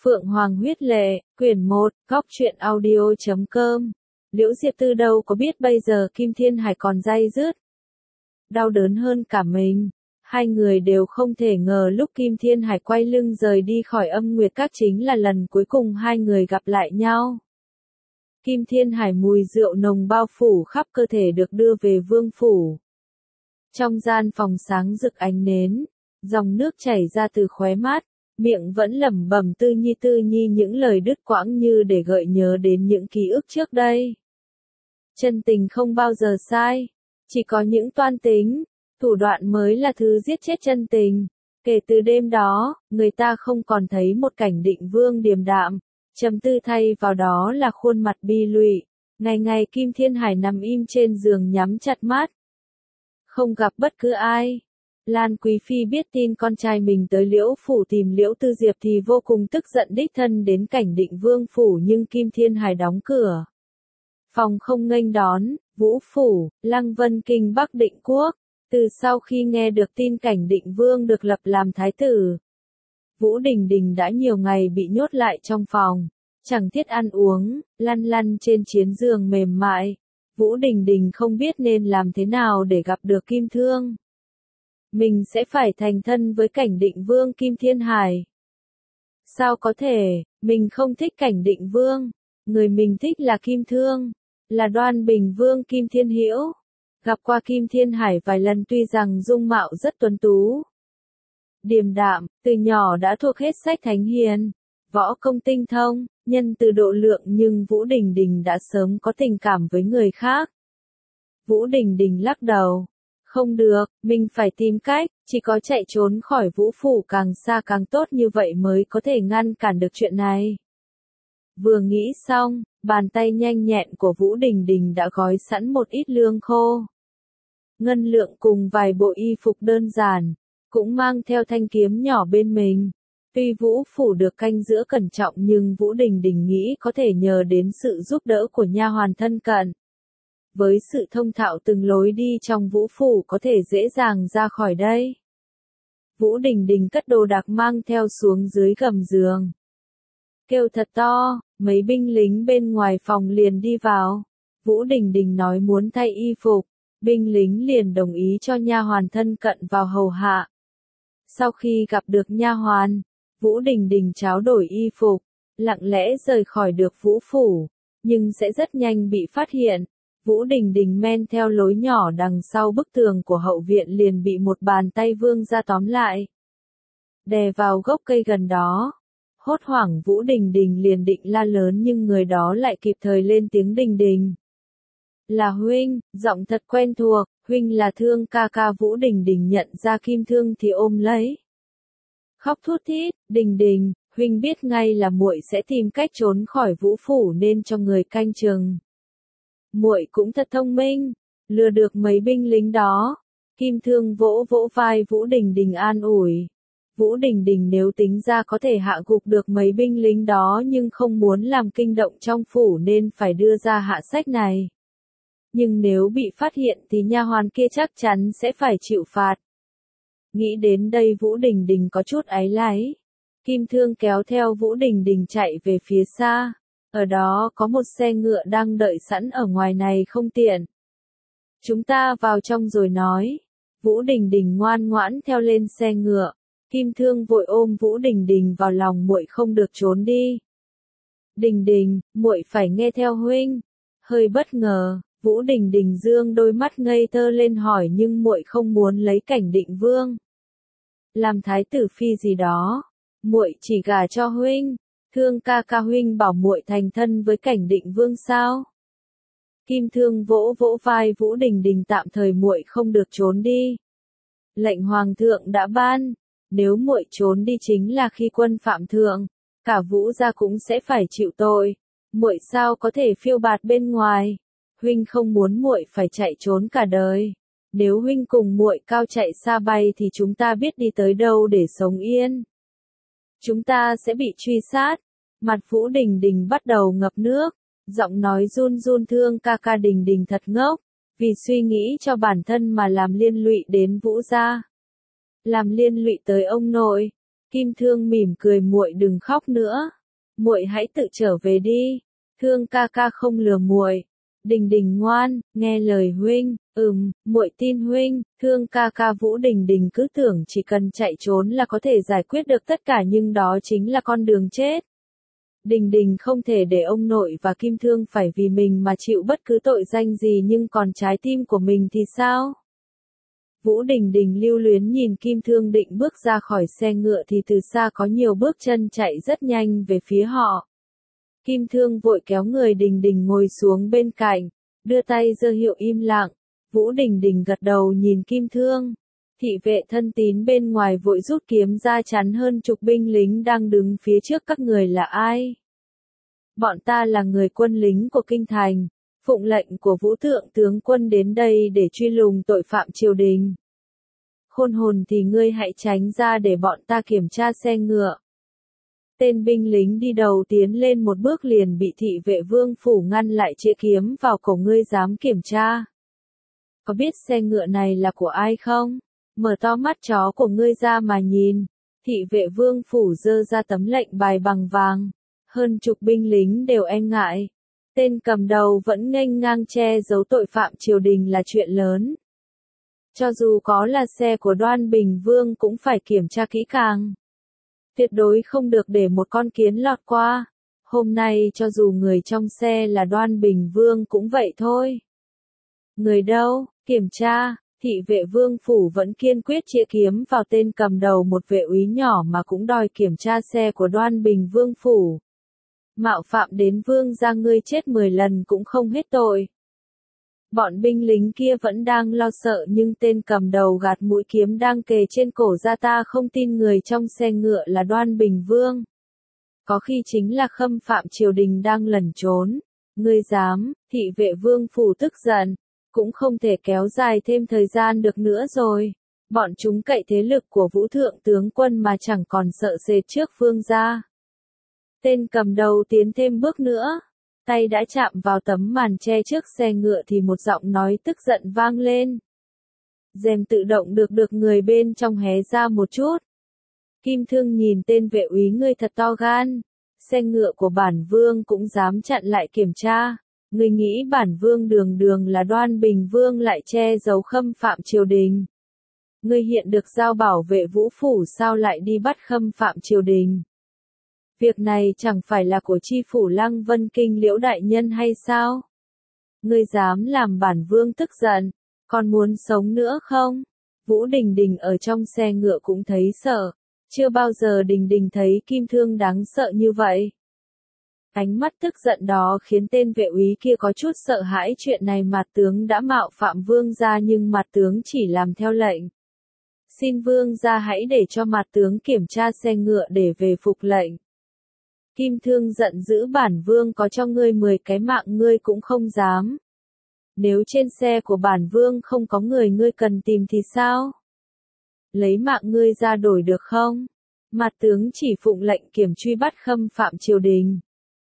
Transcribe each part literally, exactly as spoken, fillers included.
Phượng Hoàng huyết lệ, quyển một, góc truyện audio chấm com. Liễu Diệp Tư đâu có biết bây giờ Kim Thiên Hải còn day dứt. Đau đớn hơn cả mình. Hai người đều không thể ngờ lúc Kim Thiên Hải quay lưng rời đi khỏi Âm Nguyệt Các chính là lần cuối cùng hai người gặp lại nhau. Kim Thiên Hải mùi rượu nồng bao phủ khắp cơ thể được đưa về vương phủ. Trong gian phòng sáng rực ánh nến, dòng nước chảy ra từ khóe mắt, miệng vẫn lẩm bẩm tư nhi tư nhi những lời đứt quãng như để gợi nhớ đến những ký ức trước đây. Chân tình không bao giờ sai, chỉ có những toan tính, thủ đoạn mới là thứ giết chết chân tình. Kể từ đêm đó, người ta không còn thấy một cảnh Định Vương điềm đạm, trầm tư, thay vào đó là khuôn mặt bi lụy. Ngày ngày Kim Thiên Hải nằm im trên giường nhắm chặt mắt, không gặp bất cứ ai. Lan Quý Phi biết tin con trai mình tới Liễu Phủ tìm Liễu Tư Diệp thì vô cùng tức giận, đích thân đến cảnh Định Vương Phủ, nhưng Kim Thiên Hải đóng cửa phòng không nghênh đón. Vũ Phủ, Lăng Vân Kinh Bắc Định Quốc. Từ sau khi nghe được tin cảnh Định Vương được lập làm thái tử, Vũ Đình Đình đã nhiều ngày bị nhốt lại trong phòng, chẳng thiết ăn uống, lăn lăn trên chiến giường mềm mại. Vũ Đình Đình không biết nên làm thế nào để gặp được Kim Thương. Mình sẽ phải thành thân với cảnh Định Vương Kim Thiên Hải. Sao có thể, mình không thích cảnh Định Vương, người mình thích là Kim Thương, là Đoan Bình Vương Kim Thiên Hữu. Gặp qua Kim Thiên Hải vài lần, tuy rằng dung mạo rất tuấn tú, điềm đạm, từ nhỏ đã thuộc hết sách thánh hiền, võ công tinh thông, nhân từ độ lượng, nhưng Vũ Đình Đình đã sớm có tình cảm với người khác. Vũ Đình Đình lắc đầu. Không được, mình phải tìm cách, chỉ có chạy trốn khỏi Vũ Phủ càng xa càng tốt, như vậy mới có thể ngăn cản được chuyện này. Vừa nghĩ xong, bàn tay nhanh nhẹn của Vũ Đình Đình đã gói sẵn một ít lương khô, ngân lượng cùng vài bộ y phục đơn giản, cũng mang theo thanh kiếm nhỏ bên mình. Tuy Vũ Phủ được canh giữ cẩn trọng, nhưng Vũ Đình Đình nghĩ có thể nhờ đến sự giúp đỡ của nha hoàn thân cận. Với sự thông thạo từng lối đi trong Vũ Phủ có thể dễ dàng ra khỏi đây. Vũ Đình Đình cất đồ đạc mang theo xuống dưới gầm giường, kêu thật to, mấy binh lính bên ngoài phòng liền đi vào. Vũ Đình Đình nói muốn thay y phục, binh lính liền đồng ý cho nha hoàn thân cận vào hầu hạ. Sau khi gặp được nha hoàn, Vũ Đình Đình tráo đổi y phục, lặng lẽ rời khỏi được Vũ Phủ, nhưng sẽ rất nhanh bị phát hiện. Vũ Đình Đình men theo lối nhỏ đằng sau bức tường của hậu viện, liền bị một bàn tay vương ra tóm lại, đè vào gốc cây gần đó. Hốt hoảng Vũ Đình Đình liền định la lớn, nhưng người đó lại kịp thời lên tiếng. Đình Đình, là huynh, giọng thật quen thuộc. Huynh là Thương ca ca. Vũ Đình Đình nhận ra Kim Thương thì ôm lấy, khóc thút thít. Đình Đình, huynh biết ngay là muội sẽ tìm cách trốn khỏi Vũ Phủ nên cho người canh chừng. Muội cũng thật thông minh, lừa được mấy binh lính đó. Kim Thương vỗ vỗ vai Vũ Đình Đình an ủi. Vũ Đình Đình nếu tính ra có thể hạ gục được mấy binh lính đó, nhưng không muốn làm kinh động trong phủ nên phải đưa ra hạ sách này. Nhưng nếu bị phát hiện thì nha hoàn kia chắc chắn sẽ phải chịu phạt. Nghĩ đến đây Vũ Đình Đình có chút áy náy. Kim Thương kéo theo Vũ Đình Đình chạy về phía xa. Ở đó có một xe ngựa đang đợi sẵn ở ngoài này không tiện. Chúng ta vào trong rồi nói. Vũ Đình Đình ngoan ngoãn theo lên xe ngựa. Kim Thương vội ôm Vũ Đình Đình vào lòng. Muội không được trốn đi. Đình Đình, muội phải nghe theo huynh. Hơi bất ngờ, Vũ Đình Đình dương đôi mắt ngây thơ lên hỏi, nhưng muội không muốn lấy cảnh Định Vương làm thái tử phi gì đó. Muội chỉ gả cho huynh. Thương ca ca, huynh bảo muội thành thân với cảnh Định Vương sao? Kim Thương vỗ vỗ vai Vũ Đình Đình, tạm thời muội không được trốn đi. Lệnh hoàng thượng đã ban, nếu muội trốn đi chính là khi quân phạm thượng, cả Vũ gia cũng sẽ phải chịu tội. Muội sao có thể phiêu bạt bên ngoài? Huynh không muốn muội phải chạy trốn cả đời. Nếu huynh cùng muội cao chạy xa bay thì chúng ta biết đi tới đâu để sống yên. Chúng ta sẽ bị truy sát. Mặt Vũ Đình Đình bắt đầu ngập nước, giọng nói run run. Thương ca ca. Đình Đình thật ngốc, vì suy nghĩ cho bản thân mà làm liên lụy đến Vũ gia, làm liên lụy tới ông nội. Kim Thương mỉm cười, muội đừng khóc nữa. Muội hãy tự trở về đi. Thương ca ca không lừa muội. Đình Đình ngoan, nghe lời huynh. Ừm, muội tin huynh. Thương ca ca. Vũ Đình Đình cứ tưởng chỉ cần chạy trốn là có thể giải quyết được tất cả, nhưng đó chính là con đường chết. Đình Đình không thể để ông nội và Kim Thương phải vì mình mà chịu bất cứ tội danh gì, nhưng còn trái tim của mình thì sao? Vũ Đình Đình lưu luyến nhìn Kim Thương định bước ra khỏi xe ngựa thì từ xa có nhiều bước chân chạy rất nhanh về phía họ. Kim Thương vội kéo người Đình Đình ngồi xuống bên cạnh, đưa tay giơ hiệu im lặng. Vũ Đình Đình gật đầu nhìn Kim Thương. Thị vệ thân tín bên ngoài vội rút kiếm ra chắn hơn chục binh lính đang đứng phía trước. Các người là ai? Bọn ta là người quân lính của kinh thành, phụng lệnh của Vũ Thượng tướng quân đến đây để truy lùng tội phạm triều đình. Khôn hồn thì ngươi hãy tránh ra để bọn ta kiểm tra xe ngựa. Tên binh lính đi đầu tiến lên một bước liền bị thị vệ Vương phủ ngăn lại, chĩa kiếm vào cổ. Ngươi dám kiểm tra? Có biết xe ngựa này là của ai không? Mở to mắt chó của ngươi ra mà nhìn. Thị vệ Vương phủ giơ ra tấm lệnh bài bằng vàng. Hơn chục binh lính đều e ngại. Tên cầm đầu vẫn nghênh ngang che giấu tội phạm triều đình là chuyện lớn. Cho dù có là xe của Đoan Bình Vương cũng phải kiểm tra kỹ càng. Tuyệt đối không được để một con kiến lọt qua. Hôm nay cho dù người trong xe là Đoan Bình Vương cũng vậy thôi. Người đâu? Kiểm tra. Thị vệ Vương phủ vẫn kiên quyết chĩa kiếm vào tên cầm đầu, một vệ úy nhỏ mà cũng đòi kiểm tra xe của Đoan Bình Vương phủ. Mạo phạm đến vương gia, ngươi chết mười lần cũng không hết tội. Bọn binh lính kia vẫn đang lo sợ, nhưng tên cầm đầu gạt mũi kiếm đang kề trên cổ ra. Ta không tin người trong xe ngựa là Đoan Bình Vương. Có khi chính là khâm phạm triều đình đang lẩn trốn. Ngươi dám? Thị vệ Vương phủ tức giận. Cũng không thể kéo dài thêm thời gian được nữa rồi. Bọn chúng cậy thế lực của Vũ Thượng tướng quân mà chẳng còn sợ sệt trước vương gia. Tên cầm đầu tiến thêm bước nữa. Tay đã chạm vào tấm màn che trước xe ngựa thì một giọng nói tức giận vang lên. Rèm tự động được được người bên trong hé ra một chút. Kim Thương nhìn tên vệ úy, ngươi thật to gan. Xe ngựa của bản vương cũng dám chặn lại kiểm tra. Ngươi nghĩ bản vương đường đường là Đoan Bình Vương lại che giấu khâm phạm triều đình. Ngươi hiện được giao bảo vệ Vũ phủ sao lại đi bắt khâm phạm triều đình? Việc này chẳng phải là của chi phủ Lăng Vân Kinh Liễu đại nhân hay sao? Ngươi dám làm bản vương tức giận, còn muốn sống nữa không? Vũ Đình Đình ở trong xe ngựa cũng thấy sợ, chưa bao giờ Đình Đình thấy Kim Thương đáng sợ như vậy. Ánh mắt tức giận đó khiến tên vệ úy kia có chút sợ hãi. Chuyện này Mạt tướng đã mạo phạm vương gia, nhưng Mạt tướng chỉ làm theo lệnh. Xin vương gia hãy để cho Mạt tướng kiểm tra xe ngựa để về phục lệnh. Kim Thương giận dữ, bản vương có cho ngươi mười cái mạng ngươi cũng không dám. Nếu trên xe của bản vương không có người ngươi cần tìm thì sao? Lấy mạng ngươi ra đổi được không? Mạt tướng chỉ phụng lệnh kiểm truy bắt khâm phạm triều đình.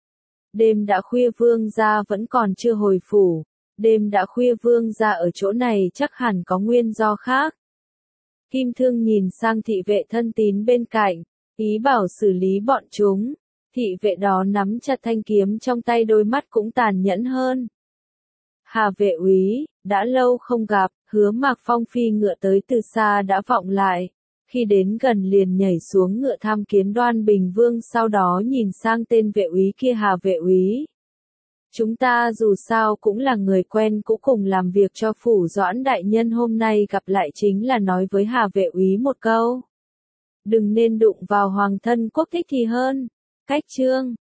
Đêm đã khuya vương gia vẫn còn chưa hồi phủ. Đêm đã khuya vương gia ở chỗ này chắc hẳn có nguyên do khác. Kim Thương nhìn sang thị vệ thân tín bên cạnh, ý bảo xử lý bọn chúng. Thị vệ đó nắm chặt thanh kiếm trong tay, đôi mắt cũng tàn nhẫn hơn. Hà vệ úy, đã lâu không gặp. Hứa Mạc Phong phi ngựa tới từ xa đã vọng lại. Khi đến gần liền nhảy xuống ngựa tham kiến Đoan Bình Vương, sau đó nhìn sang tên vệ úy kia. Hà vệ úy, chúng ta dù sao cũng là người quen cũ cùng làm việc cho phủ Doãn đại nhân, hôm nay gặp lại chính là nói với Hà vệ úy một câu. Đừng nên đụng vào hoàng thân quốc thích thì hơn. Cách chương